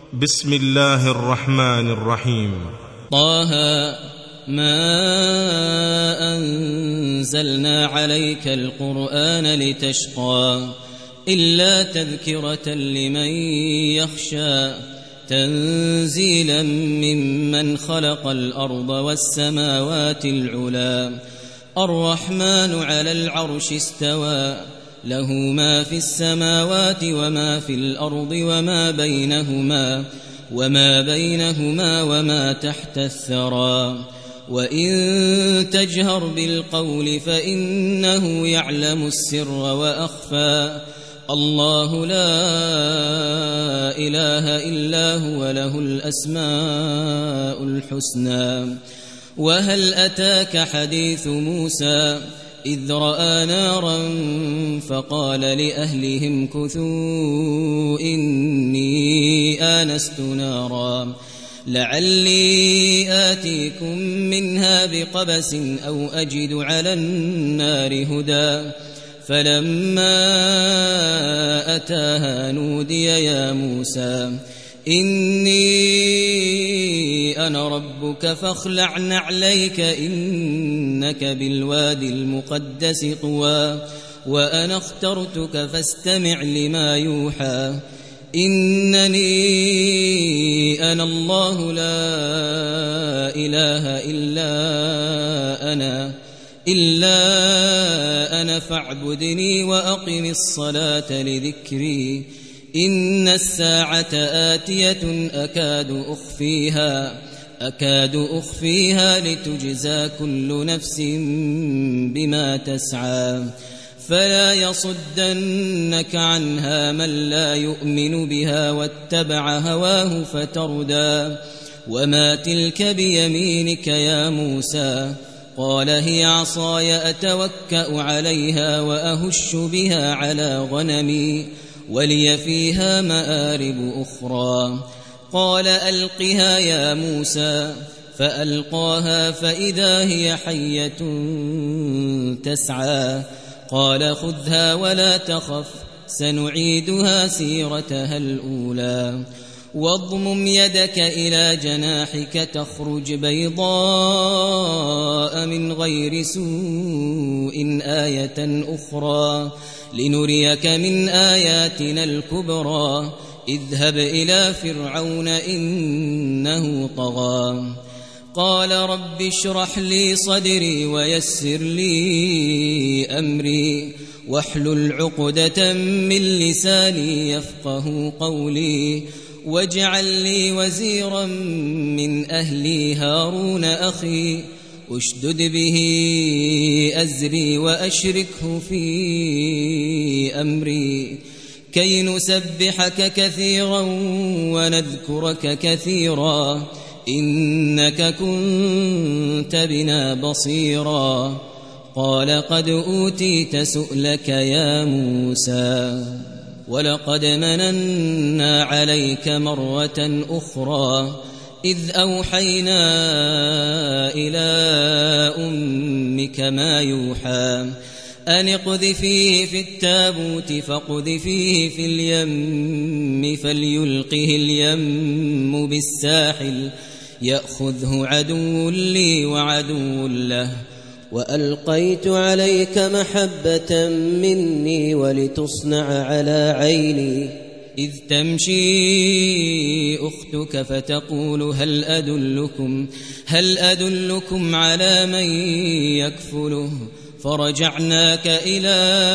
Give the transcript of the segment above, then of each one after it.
بسم الله الرحمن الرحيم. طه ما أنزلنا عليك القرآن لتشقى إلا تذكرة لمن يخشى تنزيلا ممن خلق الأرض والسماوات العلى الرحمن على العرش استوى له ما في السماوات وما في الأرض وما بينهما وما تحت الثرى وإن تجهر بالقول فإنه يعلم السر وأخفى الله لا إله إلا هو له الأسماء الحسنى. وهل أتاك حديث موسى إذ رأى نارا فقال لأهلهم كثوا إني آنست نارا لعلي آتيكم منها بقبس أو أجد على النار هدى فلما أتاها نودي يا موسى إني أنا ربك فاخلع نعليك إنك بالوادي المقدس طوى وأنا اخترتك فاستمع لما يوحى إنني أنا الله لا إله إلا أنا فاعبدني وأقم الصلاة لذكري إن الساعة آتية أكاد أخفيها لتجزى كل نفس بما تسعى فلا يصدنك عنها من لا يؤمن بها واتبع هواه فتردى وما تلك بيمينك يا موسى قال هي عصاي أتوكأ عليها وأهش بها على غنمي ولي فيها مآرب أخرى قال ألقها يا موسى فألقاها فإذا هي حية تسعى قال خذها ولا تخف سنعيدها سيرتها الأولى واضمم يدك إلى جناحك تخرج بيضاء من غير سوء آية أخرى لنريك من آياتنا الكبرى اذهب إلى فرعون إنه طغى قال رب اشرح لي صدري ويسر لي أمري واحلل عقدة من لساني يفقه قولي واجعل لي وزيرا من أهلي هارون أخي أشدد به أزري وأشركه في أمري كي نسبحك كثيرا ونذكرك كثيرا إنك كنت بنا بصيرا قال قد أوتيت سؤلك يا موسى ولقد مننا عليك مرة أخرى إذ أوحينا إلى أمك ما يوحى أن اقذفيه في التابوت فاقذفيه في اليم فليلقه اليم بالساحل يأخذه عدو لي وعدو له وألقيت عليك محبة مني ولتصنع على عيني إذ تمشي أختك فتقول هل أدلكم على من يكفله فرجعناك إلى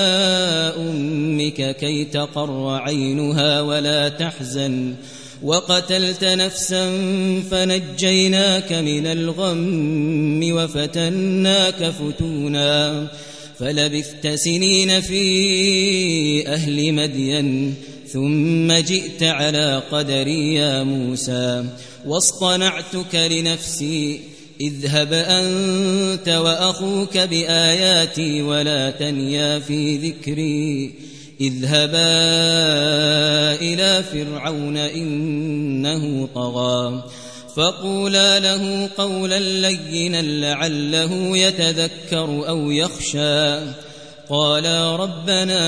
أمك كي تقر عينها ولا تحزن وقتلت نفسا فنجيناك من الغم وفتناك فتونا فلبثت سنين في أهل مدين ثم جئت على قدري يا موسى واصطنعتك لنفسي اذهب أنت وأخوك بآياتي ولا تنيا في ذكري اذهبا إلى فرعون إنه طغى فقولا له قولا لينا لعله يتذكر أو يخشى قالا ربنا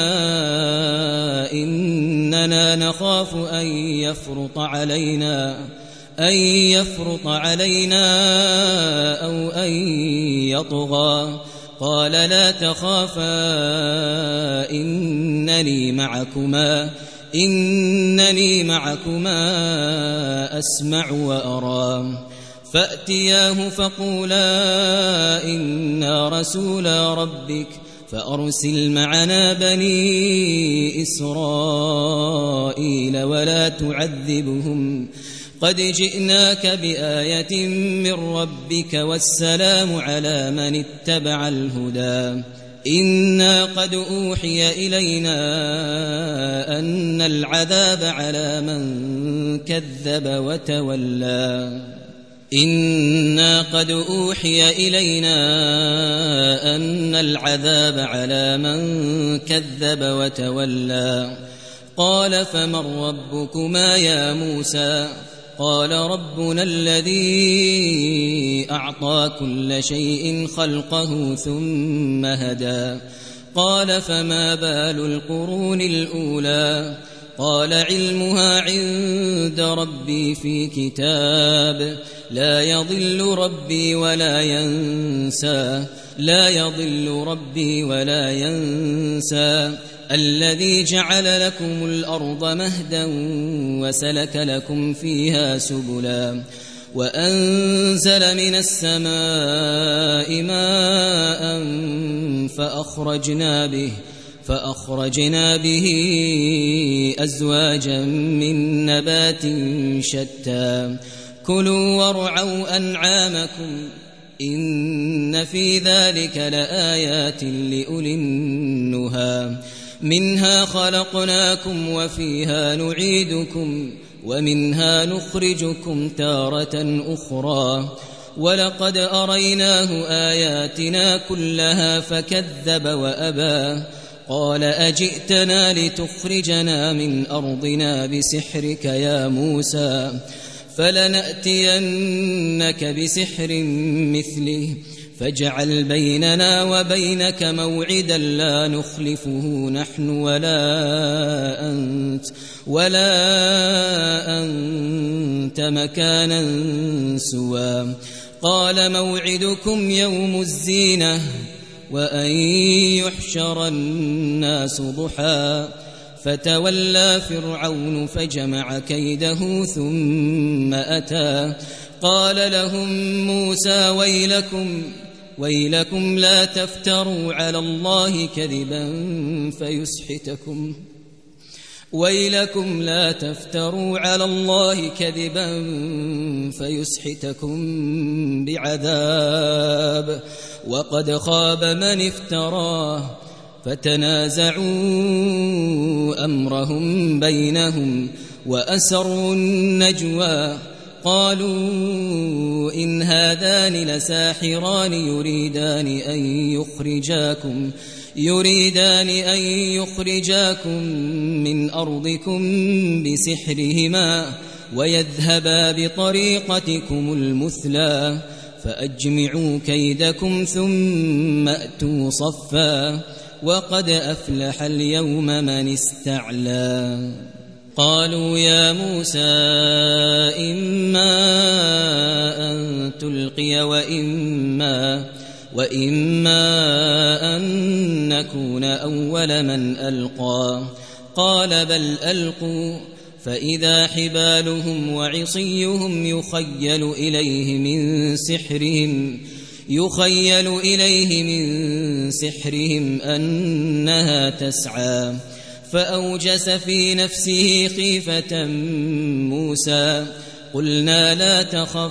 إننا نخاف أن يفرط علينا أو أن يطغى قال لا تخافا إنني معكما أسمع وأرى فأتياه فقولا إنا رسولا ربك فأرسل معنا بني إسرائيل ولا تعذبهم قد جئناك بآية من ربك والسلام على من اتبع الهدى إنا قد أوحي إلينا أن العذاب على من كذب وتولى إنا قد أوحي إلينا أن العذاب على من كذب وتولى قال فمن ربكما يا موسى قال ربنا الذي أعطى كل شيء خلقه ثم هدى قال فما بال القرون الأولى قال علمها عند ربي في كتاب لا يضل ربي ولا ينسى الذي جعل لكم الأرض مهدا وسلك لكم فيها سبلا وأنزل من السماء ماء فأخرجنا به أزواجا من نبات شتى كلوا وارعوا أنعامكم إن في ذلك لآيات لأولي النهى منها خلقناكم وفيها نعيدكم ومنها نخرجكم تارة أخرى ولقد أريناه آياتنا كلها فكذب وأبى قال أجئتنا لتخرجنا من أرضنا بسحرك يا موسى فلنأتينك بسحر مثله فاجعل بيننا وبينك موعدا لا نخلفه نحن ولا أنت مكانا سوى قال موعدكم يوم الزينة وأن يحشر الناس ضحى فتولى فرعون فجمع كيده ثم أتى قال لهم موسى ويلكم لا تفتروا على الله كذبا فيسحتكم بعذاب وقد خاب من افتراه فتنازعوا أمرهم بينهم وأسروا النجوى قالوا إن هذان لساحران يريدان أن يخرجاكم من أرضكم بسحرهما ويذهبا بطريقتكم المثلى فأجمعوا كيدكم ثم أتوا صفا وقد أفلح اليوم من استعلى قالوا يا موسى إما أن تلقي وإما أن نكون أول من ألقى قال بل ألقوا فإذا حبالهم وعصيهم يخيل إليه من سحرهم أنها تسعى فأوجس في نفسه خيفة موسى قلنا لا تخف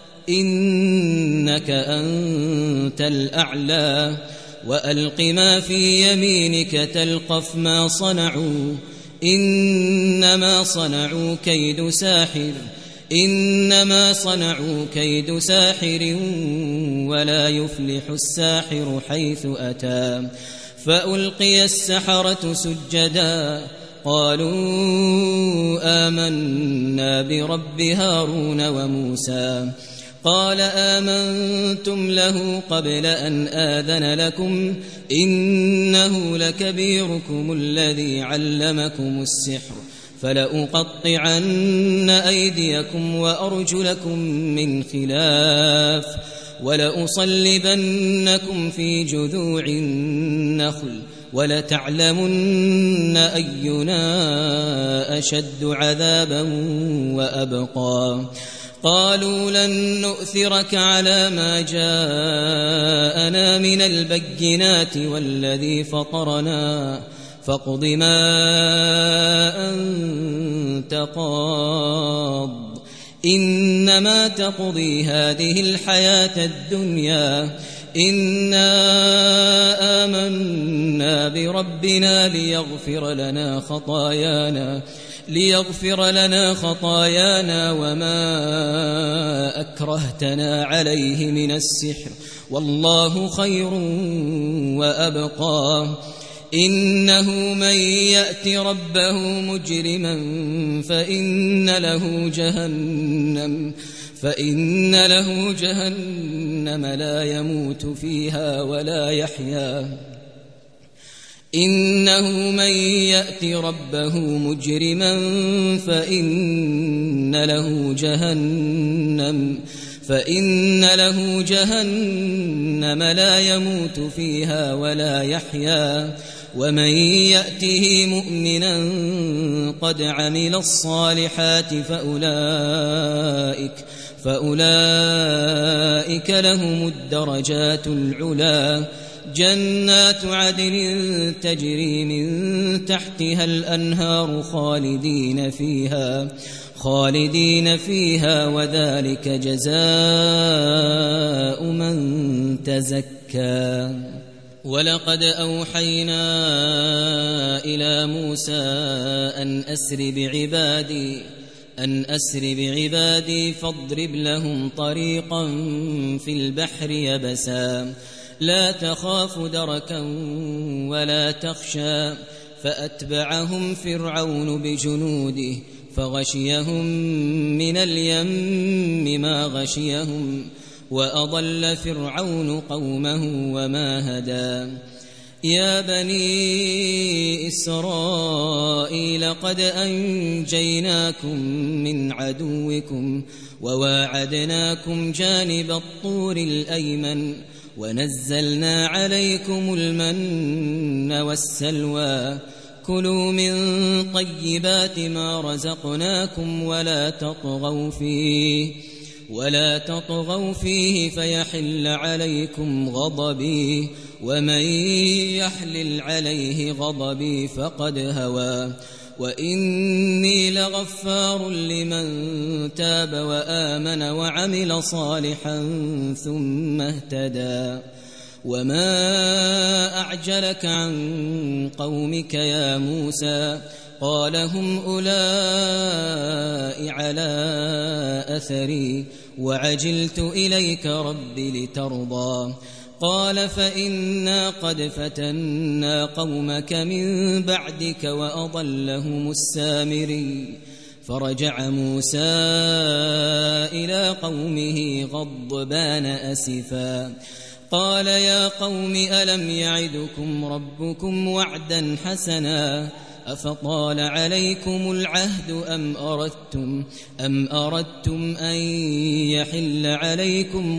إنك أنت الأعلى وألق ما في يمينك تلقف ما صنعوا إنما صنعوا كيد ساحر ولا يفلح الساحر حيث أتى فألقي السحرة سجدا قالوا آمنا برب هارون وموسى قال آمنتم له قبل أن آذن لكم إنه لكبيركم الذي علمكم السحر فلأقطعن أيديكم وأرجلكم من خلاف ولأصلبنكم في جذوع النخل ولتعلمن أينا أشد عذابا وأبقى قالوا لن نؤثرك على ما جاءنا من البينات والذي فطرنا فاقض ما أنت قاض إنما تقضي هذه الحياة الدنيا إنا آمنا بربنا ليغفر لنا خطايانا وما أكرهتنا عليه من السحر والله خير وأبقى إنه من يأت ربه مجرما فإن له جهنم لا يموت فيها ولا يحيا إنه من يأت ربه مجرما فإن له جهنم لا يموت فيها ولا يحيا ومن يأته مؤمنا قد عمل الصالحات فأولئك لهم الدرجات العلا جنات عدن تجري من تحتها الأنهار خالدين فيها وذلك جزاء من تزكى ولقد أوحينا إلى موسى أن أسر بعبادي فاضرب لهم طريقا في البحر يبسا لا تخاف دركا ولا تخشى فأتبعهم فرعون بجنوده فغشيهم من اليم ما غشيهم وأضل فرعون قومه وما هدى يا بني إسرائيل قد أنجيناكم من عدوكم وواعدناكم جانب الطور الأيمن ونزلنا عليكم المن والسلوى كلوا من طيبات ما رزقناكم ولا تطغوا فيه فيحل عليكم غضبي ومن يحلل عليه غضبي فقد هوى وإني لغفار لمن تاب وآمن وعمل صالحا ثم اهتدى وما أعجلك عن قومك يا موسى قال هم أولئك على أثري وعجلت إليك رب لترضى قال فإنا قد فتنا قومك من بعدك وأضلهم السامري فرجع موسى إلى قومه غضبان أسفا قال يا قوم ألم يعدكم ربكم وعدا حسنا أفطال عليكم العهد أم أردتم أن يحل عليكم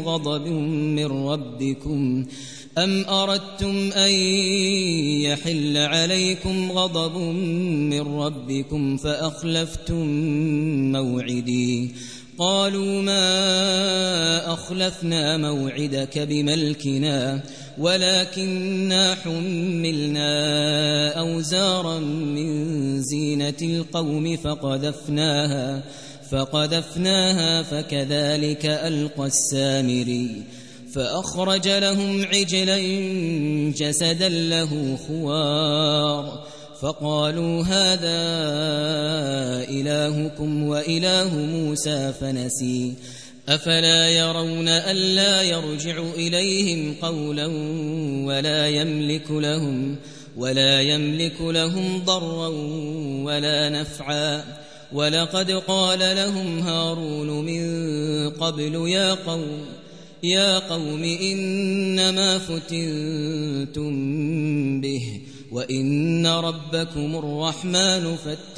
غضب من ربكم فأخلفتم موعدي قالوا ما أخلفنا موعدك بملكنا ولكننا حملنا أوزارا من زينة القوم فقذفناها فكذلك ألقى السامري فأخرج لهم عجلا جسدا له خوار فقالوا هذا إلهكم وإله موسى فنسي أفلا يرون ألا يرجع إليهم قولا ولا يملك لهم ضرا ولا نفعا ولقد قال لهم هارون من قبل يا قوم إنما فتنتم به وإن ربكم الرحمن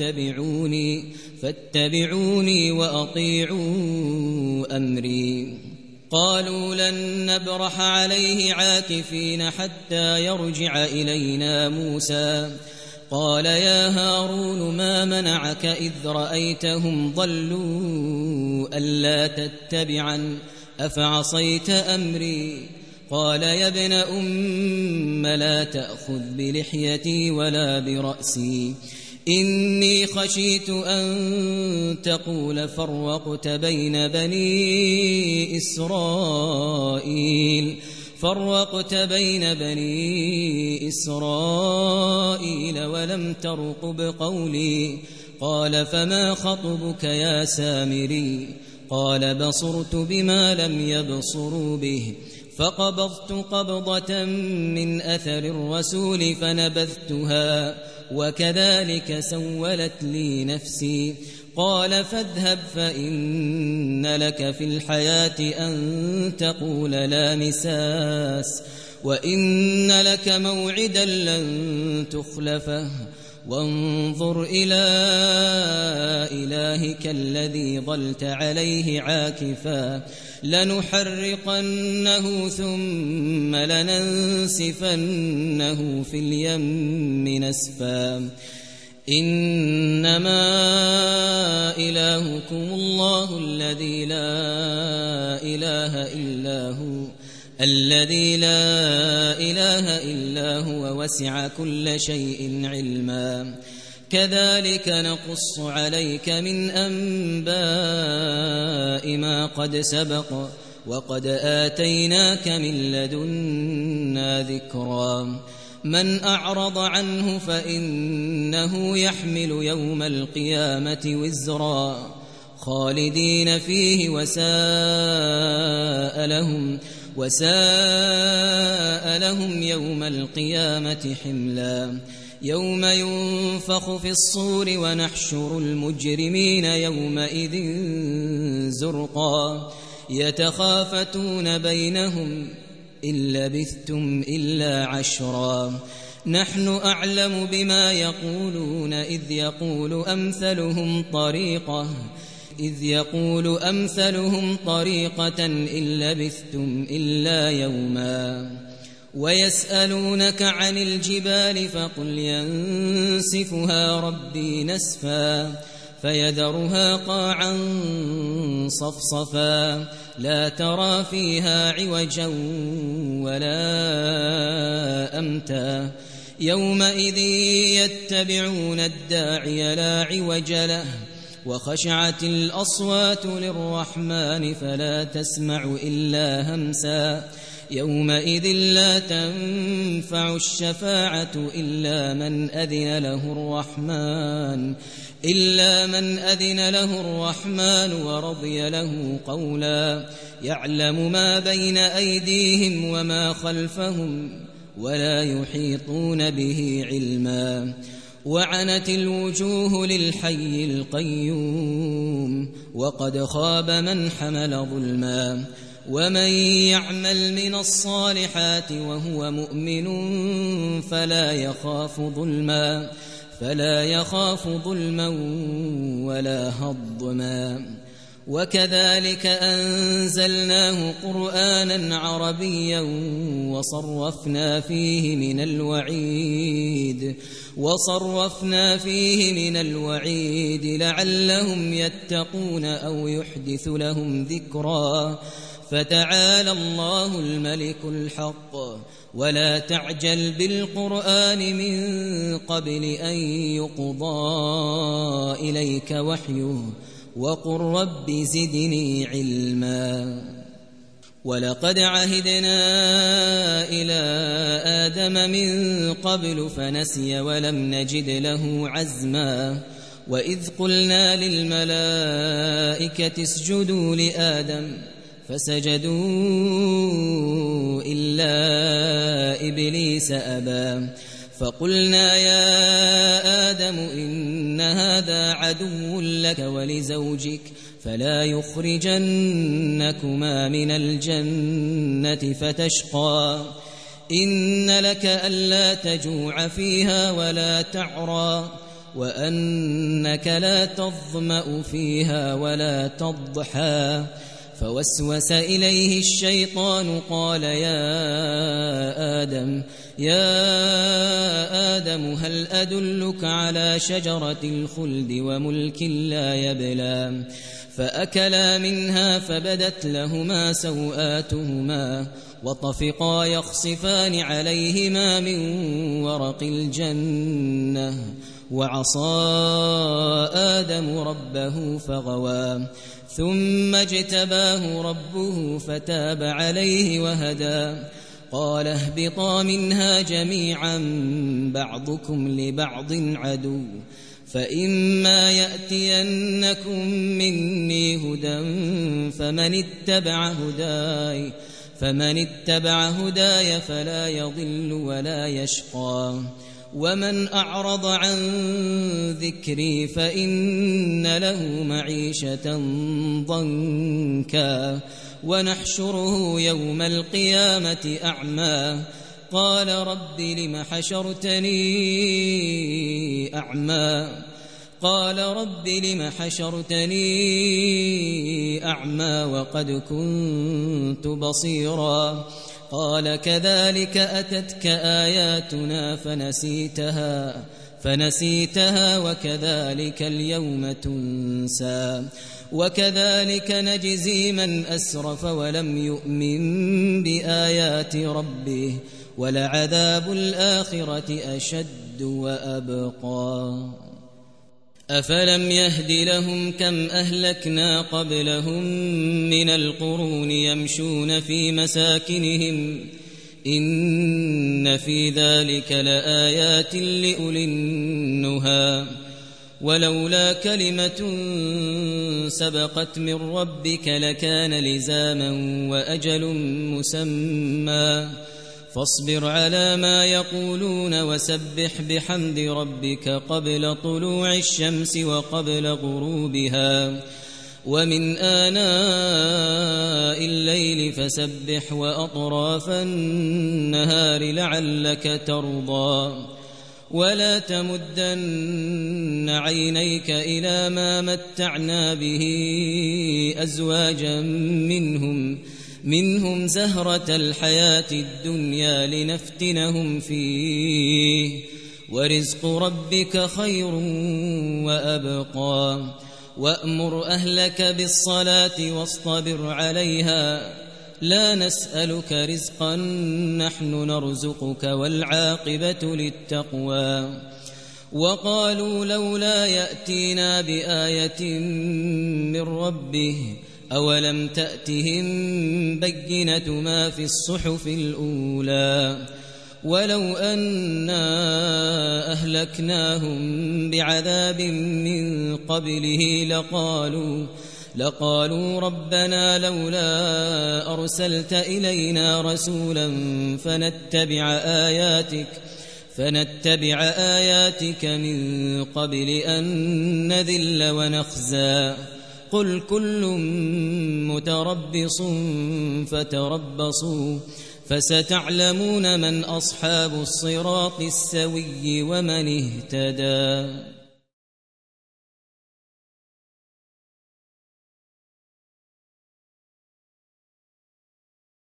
فاتبعوني وأطيعوا أمري. قالوا لن نبرح عليه عاكفين حتى يرجع إلينا موسى. قال يا هارون ما منعك إذ رأيتهم ضلوا ألا تتبعن أفعصيت أمري. قال يا ابن أم لا تأخذ بلحيتي ولا برأسي إني خشيت أن تقول فرقت بين بني إسرائيل ولم ترقب قولي. قال فما خطبك يا سامري؟ قال بصرت بما لم يبصروا به فقبضت قبضة من أثر الرسول فنبذتها وكذلك سولت لي نفسي. قال فاذهب فإن لك في الحياة أن تقول لا مساس وإن لك موعدا لن تخلفه وانظر إلى إلهك الذي ظلت عليه عاكفا لنحرقنه ثم لننسفنه في اليم نسفا. إنما إلهكم الله الذي لا إله إلا هو وسع كل شيء علما. كذلك نقص عليك من أنباء ما قد سبق وقد آتيناك من لدنا ذكرا. من أعرض عنه فإنه يحمل يوم القيامة وزرا خالدين فيه وساء لهم يوم القيامة حملا. يوم ينفخ في الصور ونحشر المجرمين يومئذ زرقا يتخافتون بينهم إن لبثتم إلا عشرا. نحن أعلم بما يقولون إذ يقول أمثلهم طريقة إن لبثتم إلا يوما. ويسألونك عن الجبال فقل ينسفها ربي نسفا فيذرها قاعا صفصفا لا ترى فيها عوجا ولا أمتا. يومئذ يتبعون الداعي لا عوج له وخشعت الأصوات للرحمن فلا تسمع إلا همسا. يومئذ لا تنفع الشفاعة إلا من أذن له الرحمن ورضي له قولا. يعلم ما بين أيديهم وما خلفهم ولا يحيطون به علما. وعنت الوجوه للحي القيوم وقد خاب من حمل ظلما. ومن يعمل من الصالحات وهو مؤمن فلا يخاف ظلما ولا هضما. وكذلك أنزلناه قرآنا عربيا وصرفنا فيه من الوعيد لعلهم يتقون أو يحدث لهم ذكرا. فتعالى الله الملك الحق ولا تعجل بالقرآن من قبل أن يقضى إليك وحيه وقل رب زدني علما. ولقد عهدنا إلى آدم من قبل فنسي ولم نجد له عزما. وإذ قلنا للملائكة اسجدوا لآدم فسجدوا إلا إبليس أبى فقلنا يا آدم إن هذا عدو لك ولزوجك فلا يخرجنكما من الجنة فتشقى إن لك ألا تجوع فيها ولا تعرى وأنك لا تظمأ فيها ولا تضحى فوسوس إليه الشيطان قال يا آدم هل أدلك على شجرة الخلد وملك لا يبلى فأكلا منها فبدت لهما سوآتهما وطفقا يخصفان عليهما من ورق الجنة وعصى آدم ربه فغوى ثم اجتباه ربه فتاب عليه وهدى قال اهبطا منها جميعا بعضكم لبعض عدو فإما يأتينكم مني هدى فمن اتبع هداي فلا يضل ولا يشقى ومن أعرض عن ذكري فإن له معيشة ضنكا ونحشره يوم القيامة أعمى قال رب لم حشرتني أعمى وقد كنت بصيرا قال كذلك أتتك آياتنا فنسيتها وكذلك اليوم تنسى وكذلك نجزي من أسرف ولم يؤمن بآيات ربه ولعذاب الآخرة أشد وأبقى أفلم يهد لهم كم أهلكنا قبلهم من القرون يمشون في مساكنهم إن في ذلك لآيات لأولي النهى ولولا كلمة سبقت من ربك لكان لزاما وأجل مسمى فاصبر على ما يقولون وسبح بحمد ربك قبل طلوع الشمس وقبل غروبها ومن آناء الليل فسبح وأطراف النهار لعلك ترضى ولا تمدن عينيك إلى ما متعنا به أزواجا منهم زهرة الحياة الدنيا لنفتنهم فيه ورزق ربك خير وأبقى وأمر أهلك بالصلاة واصطبر عليها لا نسألك رزقا نحن نرزقك والعاقبة للتقوى وقالوا لولا يأتينا بآية من ربه أولم تأتهم بينة ما في الصحف الأولى ولو أنا أهلكناهم بعذاب من قبله لقالوا ربنا لولا أرسلت إلينا رسولا فنتبع آياتك من قبل أن نذل ونخزى قل كل متربص فتربصوا فستعلمون من أصحاب الصراط السوي ومن اهتدى